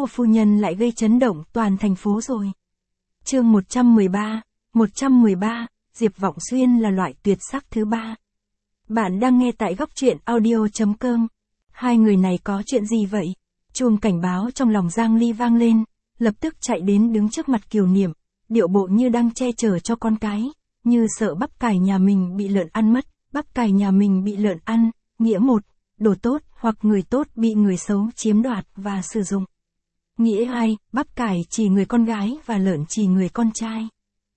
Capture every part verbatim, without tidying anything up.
của phu nhân lại gây chấn động toàn thành phố rồi. Chương một trăm mười ba, một trăm mười ba, Diệp Vọng Xuyên là loại tuyệt sắc thứ ba. Bạn đang nghe tại góc truyện audio chấm com. Hai người này có chuyện gì vậy? Chuông cảnh báo trong lòng Giang Ly vang lên, lập tức chạy đến đứng trước mặt Kiều Niệm, điệu bộ như đang che chở cho con cái, như sợ bắp cải nhà mình bị lợn ăn mất, bắp cải nhà mình bị lợn ăn, nghĩa một, đồ tốt hoặc người tốt bị người xấu chiếm đoạt và sử dụng. Nghĩa hai, bắp cải chỉ người con gái và lợn chỉ người con trai.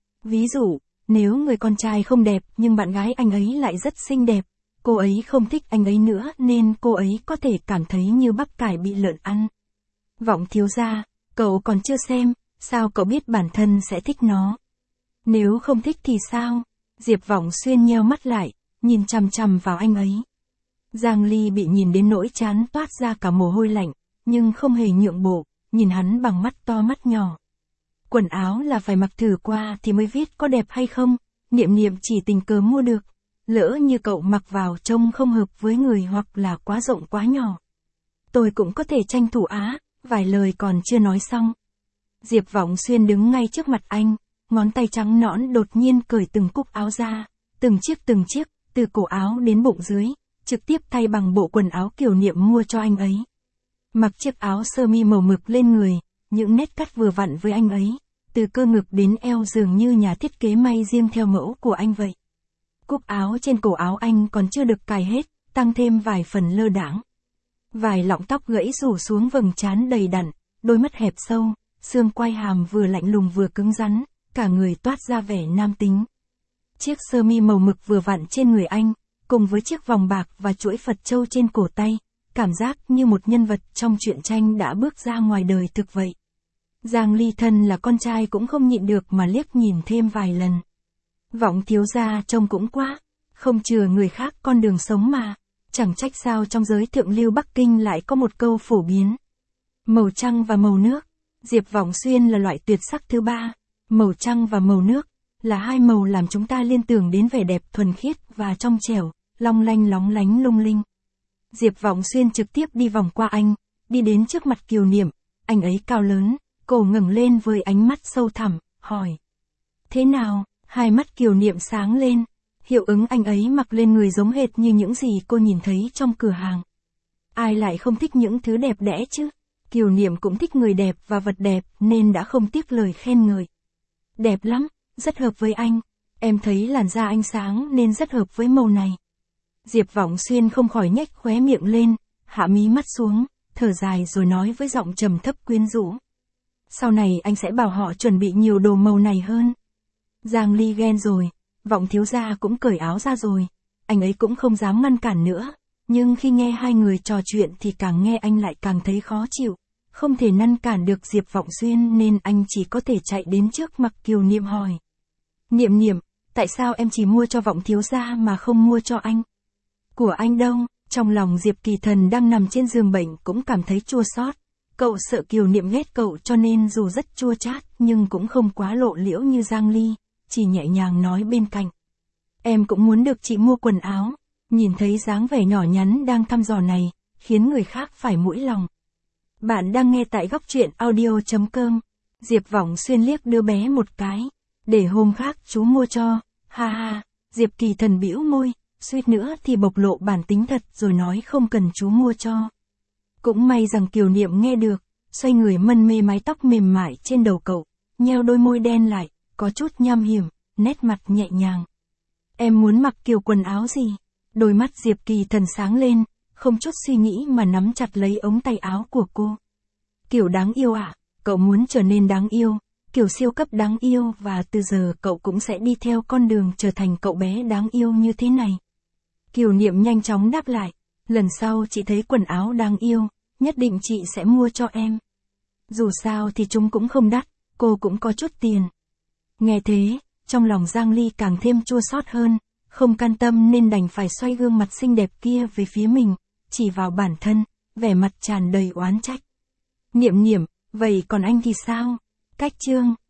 Ví dụ, nếu người con trai không đẹp nhưng bạn gái anh ấy lại rất xinh đẹp, cô ấy không thích anh ấy nữa nên cô ấy có thể cảm thấy như bắp cải bị lợn ăn. Vọng thiếu gia, cậu còn chưa xem, sao cậu biết bản thân sẽ thích nó? Nếu không thích thì sao? Diệp Vọng Xuyên nheo mắt lại, nhìn chằm chằm vào anh ấy. Giang Ly bị nhìn đến nỗi chán toát ra cả mồ hôi lạnh, nhưng không hề nhượng bộ, nhìn hắn bằng mắt to mắt nhỏ. Quần áo là phải mặc thử qua thì mới biết có đẹp hay không, Niệm Niệm chỉ tình cờ mua được. Lỡ như cậu mặc vào trông không hợp với người hoặc là quá rộng quá nhỏ. Tôi cũng có thể tranh thủ á, vài lời còn chưa nói xong. Diệp Vọng Xuyên đứng ngay trước mặt anh, ngón tay trắng nõn đột nhiên cởi từng cúc áo ra, từng chiếc từng chiếc, từ cổ áo đến bụng dưới, trực tiếp thay bằng bộ quần áo Kiều Niệm mua cho anh ấy. Mặc chiếc áo sơ mi màu mực lên người, những nét cắt vừa vặn với anh ấy, từ cơ ngực đến eo dường như nhà thiết kế may riêng theo mẫu của anh vậy. Cúc áo trên cổ áo anh còn chưa được cài hết, tăng thêm vài phần lơ đãng. Vài lọng tóc gãy rủ xuống vầng trán đầy đặn, đôi mắt hẹp sâu, xương quai hàm vừa lạnh lùng vừa cứng rắn, cả người toát ra vẻ nam tính. Chiếc sơ mi màu mực vừa vặn trên người anh, cùng với chiếc vòng bạc và chuỗi Phật châu trên cổ tay, cảm giác như một nhân vật trong truyện tranh đã bước ra ngoài đời thực vậy. Giang Ly thân là con trai cũng không nhịn được mà liếc nhìn thêm vài lần. Vọng thiếu gia trông cũng quá, không chừa người khác con đường sống mà, chẳng trách sao trong giới thượng lưu Bắc Kinh lại có một câu phổ biến. Màu trăng và màu nước, Diệp Vọng Xuyên là loại tuyệt sắc thứ ba, màu trăng và màu nước, là hai màu làm chúng ta liên tưởng đến vẻ đẹp thuần khiết và trong trẻo, long lanh lóng lánh lung linh. Diệp Vọng Xuyên trực tiếp đi vòng qua anh, đi đến trước mặt Kiều Niệm, anh ấy cao lớn, cổ ngẩng lên với ánh mắt sâu thẳm, hỏi. Thế nào? Hai mắt Kiều Niệm sáng lên, hiệu ứng anh ấy mặc lên người giống hệt như những gì cô nhìn thấy trong cửa hàng. Ai lại không thích những thứ đẹp đẽ chứ? Kiều Niệm cũng thích người đẹp và vật đẹp nên đã không tiếc lời khen ngợi. Đẹp lắm, rất hợp với anh, em thấy làn da anh sáng nên rất hợp với màu này. Diệp Vọng Xuyên không khỏi nhếch khóe miệng lên, hạ mí mắt xuống, thở dài rồi nói với giọng trầm thấp quyến rũ. Sau này anh sẽ bảo họ chuẩn bị nhiều đồ màu này hơn. Giang Ly ghen rồi, Vọng thiếu gia cũng cởi áo ra rồi, anh ấy cũng không dám ngăn cản nữa, nhưng khi nghe hai người trò chuyện thì càng nghe anh lại càng thấy khó chịu, không thể ngăn cản được Diệp Vọng Xuyên nên anh chỉ có thể chạy đến trước mặt Kiều Niệm hỏi. Niệm Niệm, tại sao em chỉ mua cho Vọng thiếu gia mà không mua cho anh? Của anh đâu? Trong lòng Diệp Kỳ Thần đang nằm trên giường bệnh cũng cảm thấy chua xót. Cậu sợ Kiều Niệm ghét cậu cho nên dù rất chua chát nhưng cũng không quá lộ liễu như Giang Ly, chỉ nhẹ nhàng nói bên cạnh. Em cũng muốn được chị mua quần áo. Nhìn thấy dáng vẻ nhỏ nhắn đang thăm dò này, khiến người khác phải mũi lòng. Bạn đang nghe tại góc truyện audio chấm com. Diệp Vọng Xuyên liếc đứa bé một cái. Để hôm khác chú mua cho, ha ha. Diệp Kỳ Thần bĩu môi, suýt nữa thì bộc lộ bản tính thật rồi nói không cần chú mua cho. Cũng may rằng Kiều Niệm nghe được, xoay người mân mê mái tóc mềm mại trên đầu cậu, nheo đôi môi đen lại, có chút nham hiểm, nét mặt nhẹ nhàng. Em muốn mặc kiểu quần áo gì? Đôi mắt Diệp Kỳ Thần sáng lên, không chút suy nghĩ mà nắm chặt lấy ống tay áo của cô. Kiểu đáng yêu ạ, à? Cậu muốn trở nên đáng yêu, kiểu siêu cấp đáng yêu và từ giờ cậu cũng sẽ đi theo con đường trở thành cậu bé đáng yêu như thế này. Kiều Niệm nhanh chóng đáp lại, lần sau chị thấy quần áo đáng yêu, nhất định chị sẽ mua cho em. Dù sao thì chúng cũng không đắt, cô cũng có chút tiền. Nghe thế, trong lòng Giang Ly càng thêm chua xót hơn, không can tâm nên đành phải xoay gương mặt xinh đẹp kia về phía mình, chỉ vào bản thân, vẻ mặt tràn đầy oán trách. Niệm Niệm, vậy còn anh thì sao? Cách chương.